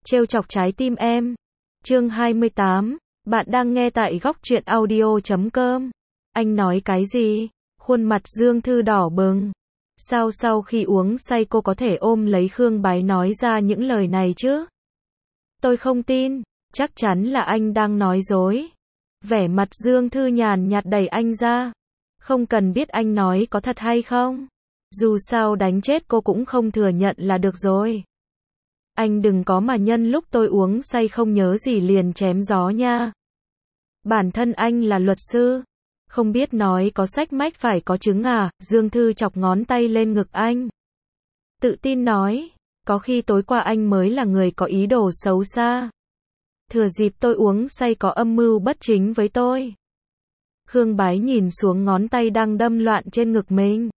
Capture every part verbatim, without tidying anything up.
trêu chọc trái tim em. Chương hai mươi tám, bạn đang nghe tại góc truyện audio chấm com. Anh nói cái gì? Khuôn mặt Dương Thư đỏ bừng. Sao sau khi uống say cô có thể ôm lấy Khương Bái nói ra những lời này chứ? Tôi không tin, chắc chắn là anh đang nói dối. Vẻ mặt Dương Thư nhàn nhạt đẩy anh ra. Không cần biết anh nói có thật hay không. Dù sao đánh chết cô cũng không thừa nhận là được rồi. Anh đừng có mà nhân lúc tôi uống say không nhớ gì liền chém gió nha. Bản thân anh là luật sư. Không biết nói có sách mách phải có chứng à? Dương Thư chọc ngón tay lên ngực anh. Tự tin nói, có khi tối qua anh mới là người có ý đồ xấu xa. Thừa dịp tôi uống say có âm mưu bất chính với tôi. Khương Bái nhìn xuống ngón tay đang đâm loạn trên ngực mình.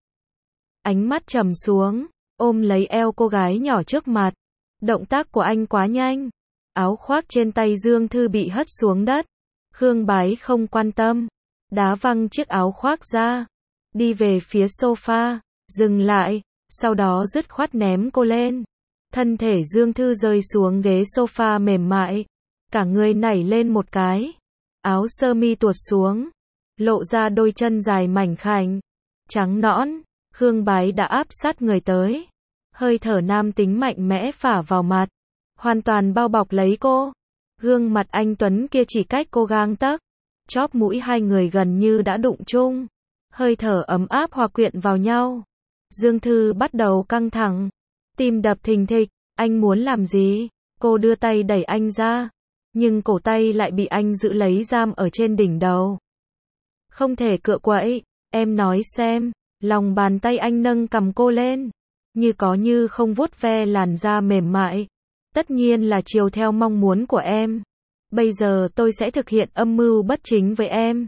Ánh mắt trầm xuống, ôm lấy eo cô gái nhỏ trước mặt. Động tác của anh quá nhanh. Áo khoác trên tay Dương Thư bị hất xuống đất. Khương Bái không quan tâm. Đá văng chiếc áo khoác ra. Đi về phía sofa. Dừng lại. Sau đó dứt khoát ném cô lên. Thân thể Dương Thư rơi xuống ghế sofa mềm mại. Cả người nảy lên một cái. Áo sơ mi tuột xuống. Lộ ra đôi chân dài mảnh khảnh. Trắng nõn. Khương Bái đã áp sát người tới. Hơi thở nam tính mạnh mẽ phả vào mặt. Hoàn toàn bao bọc lấy cô. Gương mặt anh Tuấn kia chỉ cách cô gang tấc. Chóp mũi hai người gần như đã đụng chung. Hơi thở ấm áp hòa quyện vào nhau. Dương Thư bắt đầu căng thẳng. Tim đập thình thịch. Anh muốn làm gì? Cô đưa tay đẩy anh ra. Nhưng cổ tay lại bị anh giữ lấy giam ở trên đỉnh đầu. Không thể cựa quậy. Em nói xem. Lòng bàn tay anh nâng cầm cô lên. Như có như không vuốt ve làn da mềm mại. Tất nhiên là chiều theo mong muốn của em. Bây giờ tôi sẽ thực hiện âm mưu bất chính với em.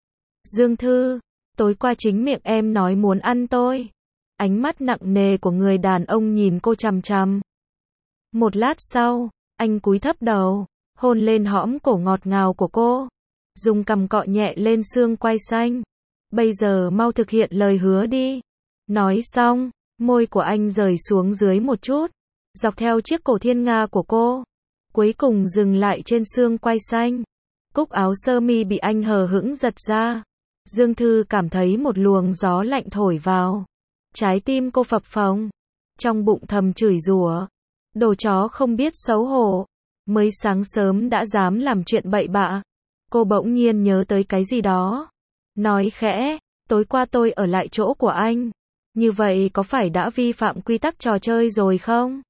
Dương Thư, tối qua chính miệng em nói muốn ăn tôi. Ánh mắt nặng nề của người đàn ông nhìn cô chằm chằm. Một lát sau, anh cúi thấp đầu, hôn lên hõm cổ ngọt ngào của cô. Dùng cằm cọ nhẹ lên xương quai xanh. Bây giờ mau thực hiện lời hứa đi. Nói xong, môi của anh rời xuống dưới một chút. Dọc theo chiếc cổ thiên nga của cô. Cuối cùng dừng lại trên xương quai xanh. Cúc áo sơ mi bị anh hờ hững giật ra. Dương Thư cảm thấy một luồng gió lạnh thổi vào. Trái tim cô phập phồng. Trong bụng thầm chửi rủa. Đồ chó không biết xấu hổ. Mới sáng sớm đã dám làm chuyện bậy bạ. Cô bỗng nhiên nhớ tới cái gì đó. Nói khẽ, tối qua tôi ở lại chỗ của anh. Như vậy có phải đã vi phạm quy tắc trò chơi rồi không?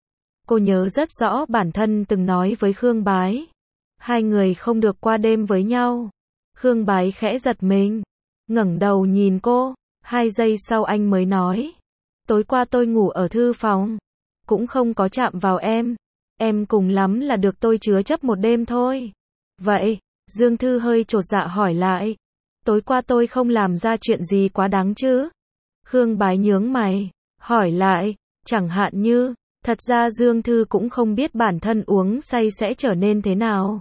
Cô nhớ rất rõ bản thân từng nói với Khương Bái. Hai người không được qua đêm với nhau. Khương Bái khẽ giật mình. Ngẩng đầu nhìn cô. Hai giây sau anh mới nói. Tối qua tôi ngủ ở thư phòng. Cũng không có chạm vào em. Em cùng lắm là được tôi chứa chấp một đêm thôi. Vậy, Dương Thư hơi chột dạ hỏi lại. Tối qua tôi không làm ra chuyện gì quá đáng chứ? Khương Bái nhướng mày. Hỏi lại. Chẳng hạn như. Thật ra Dương Thư cũng không biết bản thân uống say sẽ trở nên thế nào.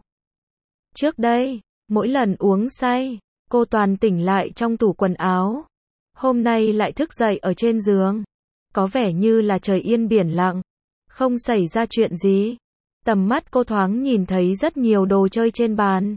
Trước đây, mỗi lần uống say, cô toàn tỉnh lại trong tủ quần áo. Hôm nay lại thức dậy ở trên giường. Có vẻ như là trời yên biển lặng. Không xảy ra chuyện gì. Tầm mắt cô thoáng nhìn thấy rất nhiều đồ chơi trên bàn.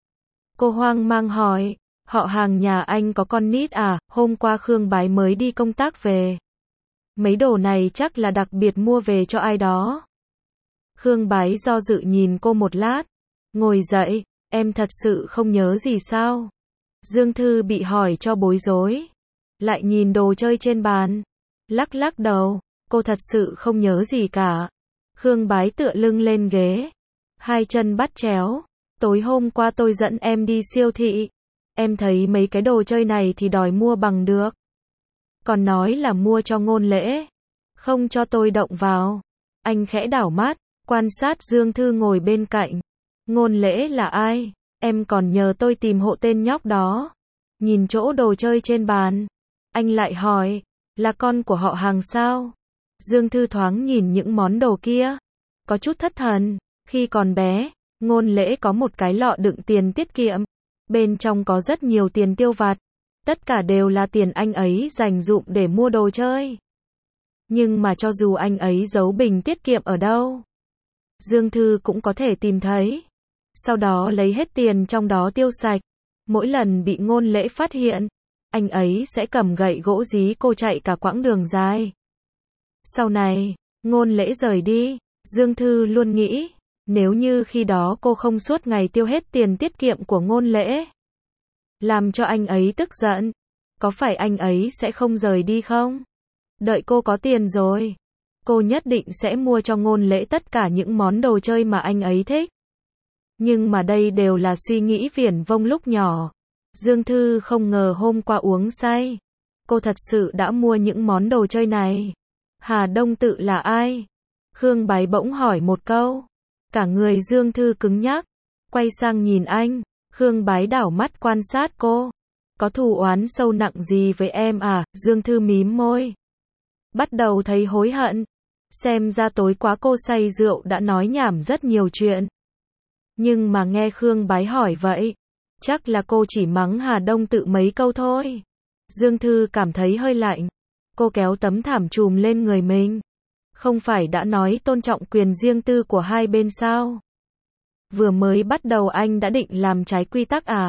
Cô hoang mang hỏi, họ hàng nhà anh có con nít à? Hôm qua Khương Bái mới đi công tác về. Mấy đồ này chắc là đặc biệt mua về cho ai đó. Khương Bái do dự nhìn cô một lát. Ngồi dậy, em thật sự không nhớ gì sao? Dương Thư bị hỏi cho bối rối. Lại nhìn đồ chơi trên bàn. Lắc lắc đầu, cô thật sự không nhớ gì cả. Khương Bái tựa lưng lên ghế. Hai chân bắt chéo. Tối hôm qua tôi dẫn em đi siêu thị. Em thấy mấy cái đồ chơi này thì đòi mua bằng được. Còn nói là mua cho Ngôn Lễ. Không cho tôi động vào. Anh khẽ đảo mắt, quan sát Dương Thư ngồi bên cạnh. Ngôn Lễ là ai? Em còn nhờ tôi tìm hộ tên nhóc đó. Nhìn chỗ đồ chơi trên bàn. Anh lại hỏi, là con của họ hàng sao? Dương Thư thoáng nhìn những món đồ kia. Có chút thất thần. Khi còn bé, Ngôn Lễ có một cái lọ đựng tiền tiết kiệm. Bên trong có rất nhiều tiền tiêu vặt. Tất cả đều là tiền anh ấy dành dụm để mua đồ chơi. Nhưng mà cho dù anh ấy giấu bình tiết kiệm ở đâu, Dương Thư cũng có thể tìm thấy. Sau đó lấy hết tiền trong đó tiêu sạch. Mỗi lần bị Ngôn Lễ phát hiện, anh ấy sẽ cầm gậy gỗ dí cô chạy cả quãng đường dài. Sau này, Ngôn Lễ rời đi, Dương Thư luôn nghĩ, nếu như khi đó cô không suốt ngày tiêu hết tiền tiết kiệm của Ngôn Lễ, làm cho anh ấy tức giận, có phải anh ấy sẽ không rời đi không? Đợi cô có tiền rồi, cô nhất định sẽ mua cho Ngôn Lễ tất cả những món đồ chơi mà anh ấy thích. Nhưng mà đây đều là suy nghĩ viển vông lúc nhỏ. Dương Thư không ngờ hôm qua uống say, cô thật sự đã mua những món đồ chơi này. Hà Đông Tự là ai? Khương Bái bỗng hỏi một câu. Cả người Dương Thư cứng nhắc, quay sang nhìn anh. Khương Bái đảo mắt quan sát cô. Có thù oán sâu nặng gì với em à? Dương Thư mím môi, bắt đầu thấy hối hận. Xem ra tối quá cô say rượu đã nói nhảm rất nhiều chuyện. Nhưng mà nghe Khương Bái hỏi vậy, chắc là cô chỉ mắng Hà Đông Tự mấy câu thôi. Dương Thư cảm thấy hơi lạnh. Cô kéo tấm thảm trùm lên người mình. Không phải đã nói tôn trọng quyền riêng tư của hai bên sao? Vừa mới bắt đầu anh đã định làm trái quy tắc à?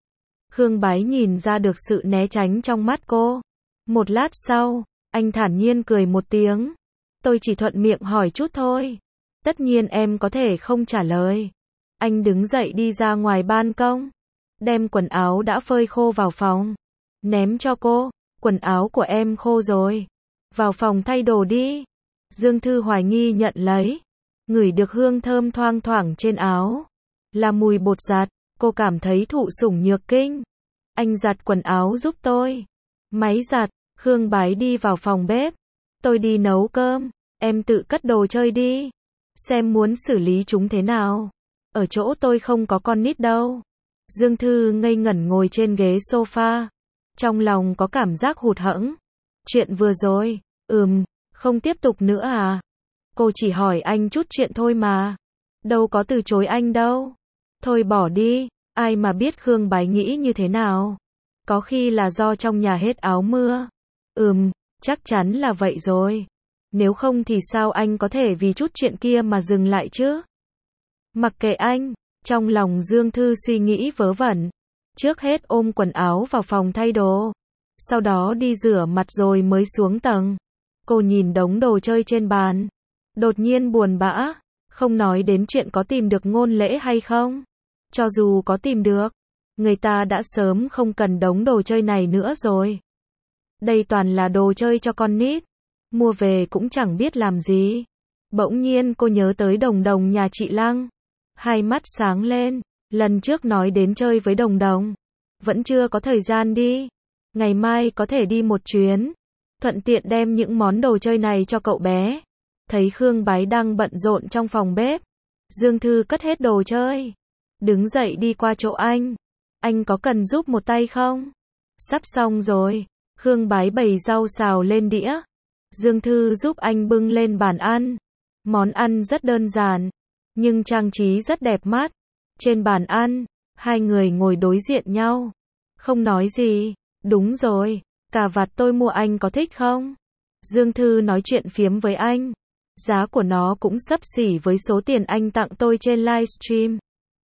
Khương Bái nhìn ra được sự né tránh trong mắt cô. Một lát sau, anh thản nhiên cười một tiếng. Tôi chỉ thuận miệng hỏi chút thôi. Tất nhiên em có thể không trả lời. Anh đứng dậy đi ra ngoài ban công, đem quần áo đã phơi khô vào phòng, ném cho cô. Quần áo của em khô rồi, vào phòng thay đồ đi. Dương Thư hoài nghi nhận lấy, ngửi được hương thơm thoang thoảng trên áo, là mùi bột giặt. Cô cảm thấy thụ sủng nhược kinh. Anh giặt quần áo giúp tôi. Máy giặt. Khương Bái đi vào phòng bếp. Tôi đi nấu cơm, em tự cất đồ chơi đi. Xem muốn xử lý chúng thế nào. Ở chỗ tôi không có con nít đâu. Dương Thư ngây ngẩn ngồi trên ghế sofa, trong lòng có cảm giác hụt hẫng. Chuyện vừa rồi, ừm, không tiếp tục nữa à? Cô chỉ hỏi anh chút chuyện thôi mà. Đâu có từ chối anh đâu. Thôi bỏ đi, ai mà biết Khương Bái nghĩ như thế nào. Có khi là do trong nhà hết áo mưa. Ừm, chắc chắn là vậy rồi. Nếu không thì sao anh có thể vì chút chuyện kia mà dừng lại chứ? Mặc kệ anh, trong lòng Dương Thư suy nghĩ vớ vẩn. Trước hết ôm quần áo vào phòng thay đồ. Sau đó đi rửa mặt rồi mới xuống tầng. Cô nhìn đống đồ chơi trên bàn. Đột nhiên buồn bã. Không nói đến chuyện có tìm được Ngôn Lễ hay không. Cho dù có tìm được, người ta đã sớm không cần đống đồ chơi này nữa rồi. Đây toàn là đồ chơi cho con nít. Mua về cũng chẳng biết làm gì. Bỗng nhiên cô nhớ tới Đồng Đồng nhà chị Lăng. Hai mắt sáng lên. Lần trước nói đến chơi với Đồng Đồng, vẫn chưa có thời gian đi. Ngày mai có thể đi một chuyến, thuận tiện đem những món đồ chơi này cho cậu bé. Thấy Khương Bái đang bận rộn trong phòng bếp, Dương Thư cất hết đồ chơi, đứng dậy đi qua chỗ anh. Anh có cần giúp một tay không? Sắp xong rồi. Khương Bái bày rau xào lên đĩa. Dương Thư giúp anh bưng lên bàn ăn. Món ăn rất đơn giản, nhưng trang trí rất đẹp mắt. Trên bàn ăn, hai người ngồi đối diện nhau. Không nói gì. Đúng rồi, cà vạt tôi mua anh có thích không? Dương Thư nói chuyện phiếm với anh. Giá của nó cũng xấp xỉ với số tiền anh tặng tôi trên livestream.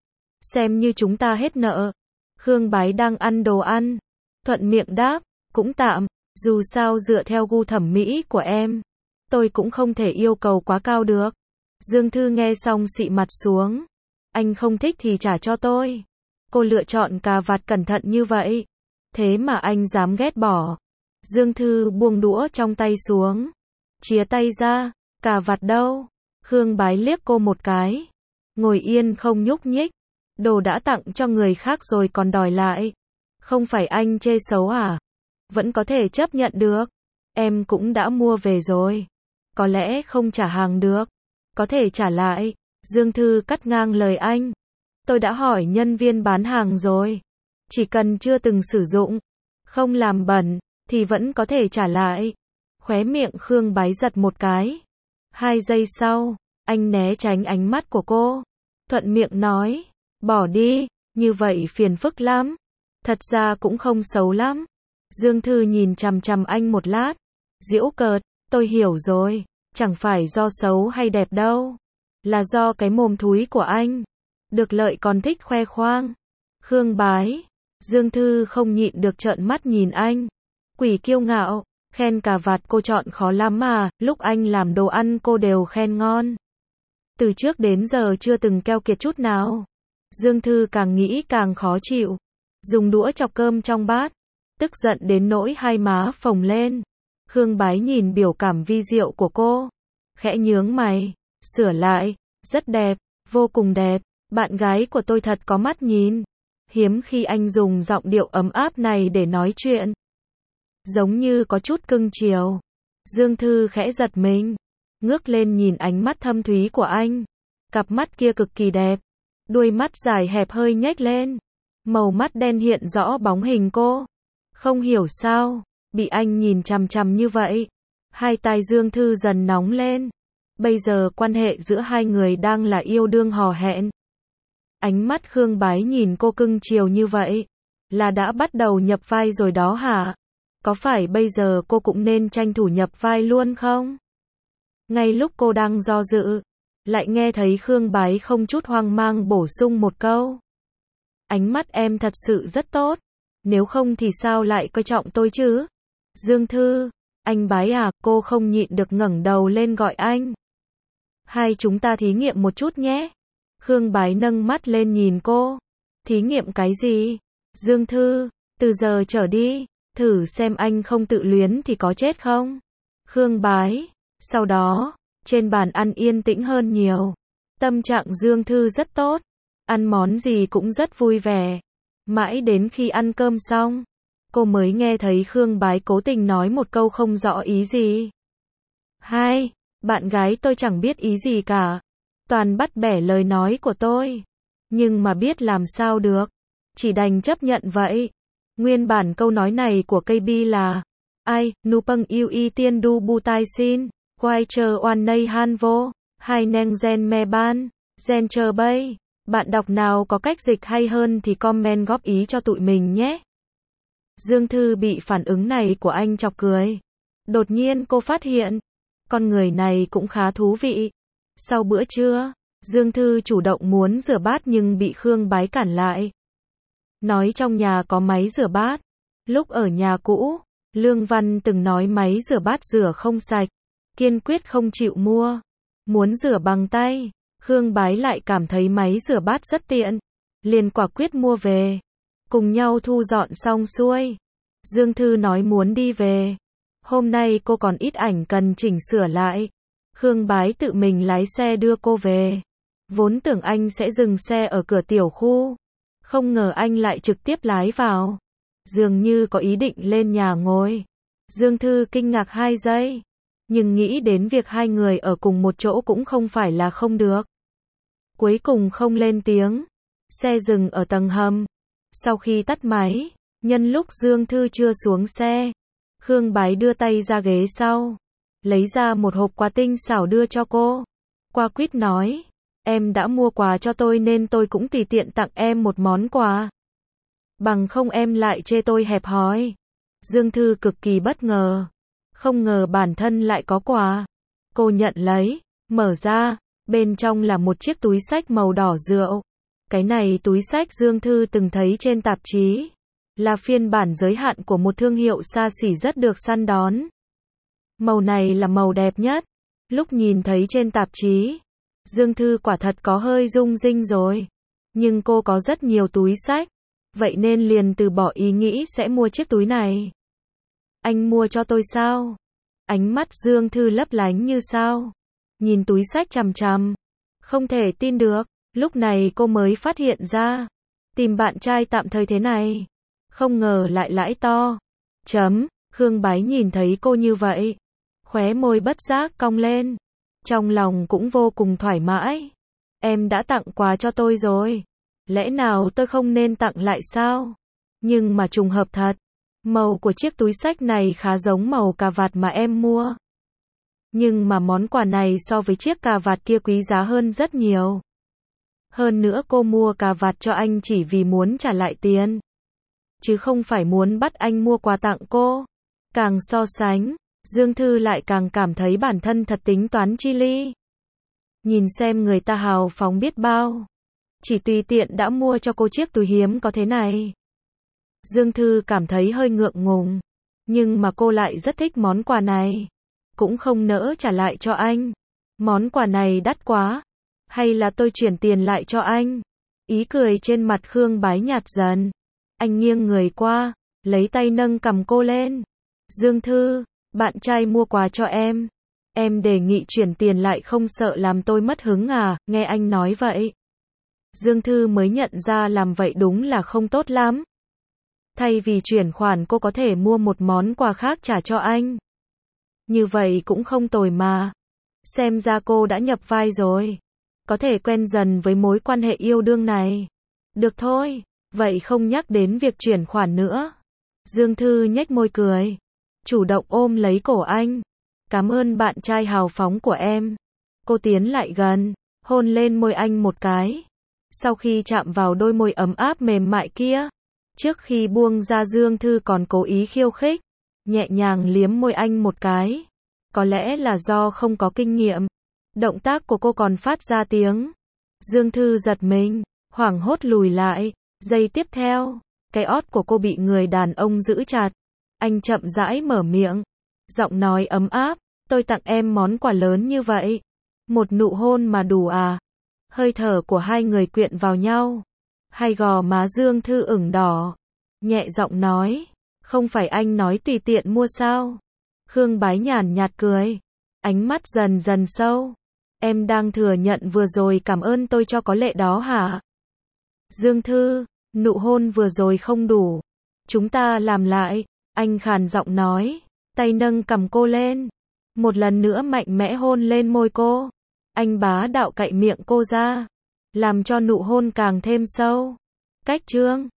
Xem như chúng ta hết nợ. Khương Bái đang ăn đồ ăn, thuận miệng đáp, cũng tạm, dù sao dựa theo gu thẩm mỹ của em, tôi cũng không thể yêu cầu quá cao được. Dương Thư nghe xong xị mặt xuống. Anh không thích thì trả cho tôi. Cô lựa chọn cà vạt cẩn thận như vậy, thế mà anh dám ghét bỏ. Dương Thư buông đũa trong tay xuống, chìa tay ra. Cà vạt đâu? Khương Bái liếc cô một cái, ngồi yên không nhúc nhích. Đồ đã tặng cho người khác rồi còn đòi lại. Không phải anh chê xấu à? Vẫn có thể chấp nhận được. Em cũng đã mua về rồi. Có lẽ không trả hàng được, có thể trả lại. Dương Thư cắt ngang lời anh. Tôi đã hỏi nhân viên bán hàng rồi. Chỉ cần chưa từng sử dụng, không làm bẩn, thì vẫn có thể trả lại. Khóe miệng Khương Bái giật một cái. Hai giây sau, anh né tránh ánh mắt của cô. Thuận miệng nói, bỏ đi, như vậy phiền phức lắm. Thật ra cũng không xấu lắm. Dương Thư nhìn chằm chằm anh một lát, giễu cợt, tôi hiểu rồi, chẳng phải do xấu hay đẹp đâu. Là do cái mồm thúi của anh. Được lợi còn thích khoe khoang. Khương Bái. Dương Thư không nhịn được trợn mắt nhìn anh. Quỷ kiêu ngạo. Khen cà vạt cô chọn khó lắm mà, lúc anh làm đồ ăn cô đều khen ngon. Từ trước đến giờ chưa từng keo kiệt chút nào. Dương Thư càng nghĩ càng khó chịu. Dùng đũa chọc cơm trong bát. Tức giận đến nỗi hai má phồng lên. Khương Bái nhìn biểu cảm vi diệu của cô. Khẽ nhướng mày. Sửa lại. Rất đẹp. Vô cùng đẹp. Bạn gái của tôi thật có mắt nhìn. Hiếm khi anh dùng giọng điệu ấm áp này để nói chuyện. Giống như có chút cưng chiều. Dương Thư khẽ giật mình. Ngước lên nhìn ánh mắt thâm thúy của anh. Cặp mắt kia cực kỳ đẹp. Đuôi mắt dài hẹp hơi nhếch lên. Màu mắt đen hiện rõ bóng hình cô. Không hiểu sao, bị anh nhìn chằm chằm như vậy. Hai tai Dương Thư dần nóng lên. Bây giờ quan hệ giữa hai người đang là yêu đương hò hẹn. Ánh mắt Khương Bái nhìn cô cưng chiều như vậy. Là đã bắt đầu nhập vai rồi đó hả? Có phải bây giờ cô cũng nên tranh thủ nhập vai luôn không? Ngay lúc cô đang do dự, lại nghe thấy Khương Bái không chút hoang mang bổ sung một câu. Ánh mắt em thật sự rất tốt. Nếu không thì sao lại coi trọng tôi chứ? Dương Thư, anh Bái à, cô không nhịn được ngẩng đầu lên gọi anh. Hai chúng ta thí nghiệm một chút nhé. Khương Bái nâng mắt lên nhìn cô. Thí nghiệm cái gì? Dương Thư, từ giờ trở đi, thử xem anh không tự luyến thì có chết không? Khương Bái. Sau đó, trên bàn ăn yên tĩnh hơn nhiều. Tâm trạng Dương Thư rất tốt. Ăn món gì cũng rất vui vẻ. Mãi đến khi ăn cơm xong, cô mới nghe thấy Khương Bái cố tình nói một câu không rõ ý gì. Hai, bạn gái tôi chẳng biết ý gì cả. Toàn bắt bẻ lời nói của tôi. Nhưng mà biết làm sao được. Chỉ đành chấp nhận vậy. Nguyên bản câu nói này của K B là ai, nupang yêu y tiên du bu tai xin, quay chờ oan nay han vô, hai neng gen me ban, gen chờ bay. Bạn đọc nào có cách dịch hay hơn thì comment góp ý cho tụi mình nhé. Dương Thư bị phản ứng này của anh chọc cười. Đột nhiên cô phát hiện, con người này cũng khá thú vị. Sau bữa trưa, Dương Thư chủ động muốn rửa bát nhưng bị Khương Bái cản lại. Nói trong nhà có máy rửa bát. Lúc ở nhà cũ, Lương Văn từng nói máy rửa bát rửa không sạch. Kiên quyết không chịu mua. Muốn rửa bằng tay. Khương Bái lại cảm thấy máy rửa bát rất tiện. Liền quả quyết mua về. Cùng nhau thu dọn xong xuôi. Dương Thư nói muốn đi về. Hôm nay cô còn ít ảnh cần chỉnh sửa lại. Khương Bái tự mình lái xe đưa cô về. Vốn tưởng anh sẽ dừng xe ở cửa tiểu khu. Không ngờ anh lại trực tiếp lái vào. Dường như có ý định lên nhà ngồi. Dương Thư kinh ngạc hai giây. Nhưng nghĩ đến việc hai người ở cùng một chỗ cũng không phải là không được. Cuối cùng không lên tiếng. Xe dừng ở tầng hầm. Sau khi tắt máy, nhân lúc Dương Thư chưa xuống xe, Khương Bái đưa tay ra ghế sau. Lấy ra một hộp quà tinh xảo đưa cho cô. Qua quýt nói. Em đã mua quà cho tôi nên tôi cũng tùy tiện tặng em một món quà. Bằng không em lại chê tôi hẹp hòi. Dương Thư cực kỳ bất ngờ. Không ngờ bản thân lại có quà. Cô nhận lấy, mở ra, bên trong là một chiếc túi xách màu đỏ rượu. Cái này túi xách Dương Thư từng thấy trên tạp chí. Là phiên bản giới hạn của một thương hiệu xa xỉ rất được săn đón. Màu này là màu đẹp nhất. Lúc nhìn thấy trên tạp chí, Dương Thư quả thật có hơi rung rinh rồi. Nhưng cô có rất nhiều túi xách. Vậy nên liền từ bỏ ý nghĩ sẽ mua chiếc túi này. Anh mua cho tôi sao? Ánh mắt Dương Thư lấp lánh như sao. Nhìn túi xách chằm chằm. Không thể tin được. Lúc này cô mới phát hiện ra. Tìm bạn trai tạm thời thế này. Không ngờ lại lãi to. Chấm. Khương Bái nhìn thấy cô như vậy. Khóe môi bất giác cong lên. Trong lòng cũng vô cùng thoải mái. Em đã tặng quà cho tôi rồi. Lẽ nào tôi không nên tặng lại sao? Nhưng mà trùng hợp thật. Màu của chiếc túi xách này khá giống màu cà vạt mà em mua. Nhưng mà món quà này so với chiếc cà vạt kia quý giá hơn rất nhiều. Hơn nữa cô mua cà vạt cho anh chỉ vì muốn trả lại tiền. Chứ không phải muốn bắt anh mua quà tặng cô. Càng so sánh, Dương Thư lại càng cảm thấy bản thân thật tính toán chi ly. Nhìn xem người ta hào phóng biết bao. Chỉ tùy tiện đã mua cho cô chiếc túi hiếm có thế này. Dương Thư cảm thấy hơi ngượng ngùng. Nhưng mà cô lại rất thích món quà này. Cũng không nỡ trả lại cho anh. Món quà này đắt quá. Hay là tôi chuyển tiền lại cho anh? Ý cười trên mặt Khương Bái nhạt dần. Anh nghiêng người qua, lấy tay nâng cầm cô lên. Dương Thư, bạn trai mua quà cho em. Em đề nghị chuyển tiền lại không sợ làm tôi mất hứng à, nghe anh nói vậy. Dương Thư mới nhận ra làm vậy đúng là không tốt lắm. Thay vì chuyển khoản cô có thể mua một món quà khác trả cho anh. Như vậy cũng không tồi mà. Xem ra cô đã nhập vai rồi. Có thể quen dần với mối quan hệ yêu đương này. Được thôi, vậy không nhắc đến việc chuyển khoản nữa. Dương Thư nhếch môi cười. Chủ động ôm lấy cổ anh. Cảm ơn bạn trai hào phóng của em. Cô tiến lại gần, hôn lên môi anh một cái. Sau khi chạm vào đôi môi ấm áp mềm mại kia, trước khi buông ra Dương Thư còn cố ý khiêu khích, nhẹ nhàng liếm môi anh một cái. Có lẽ là do không có kinh nghiệm, động tác của cô còn phát ra tiếng. Dương Thư giật mình, hoảng hốt lùi lại. Giây tiếp theo, cái ót của cô bị người đàn ông giữ chặt. Anh chậm rãi mở miệng, giọng nói ấm áp, tôi tặng em món quà lớn như vậy. Một nụ hôn mà đủ à? Hơi thở của hai người quyện vào nhau. Hai gò má Dương Thư ửng đỏ. Nhẹ giọng nói, không phải anh nói tùy tiện mua sao? Khương Bái nhàn nhạt cười. Ánh mắt dần dần sâu. Em đang thừa nhận vừa rồi cảm ơn tôi cho có lệ đó hả? Dương Thư, nụ hôn vừa rồi không đủ. Chúng ta làm lại. Anh khàn giọng nói. Tay nâng cầm cô lên. Một lần nữa mạnh mẽ hôn lên môi cô. Anh bá đạo cạy miệng cô ra. Làm cho nụ hôn càng thêm sâu. Cách chương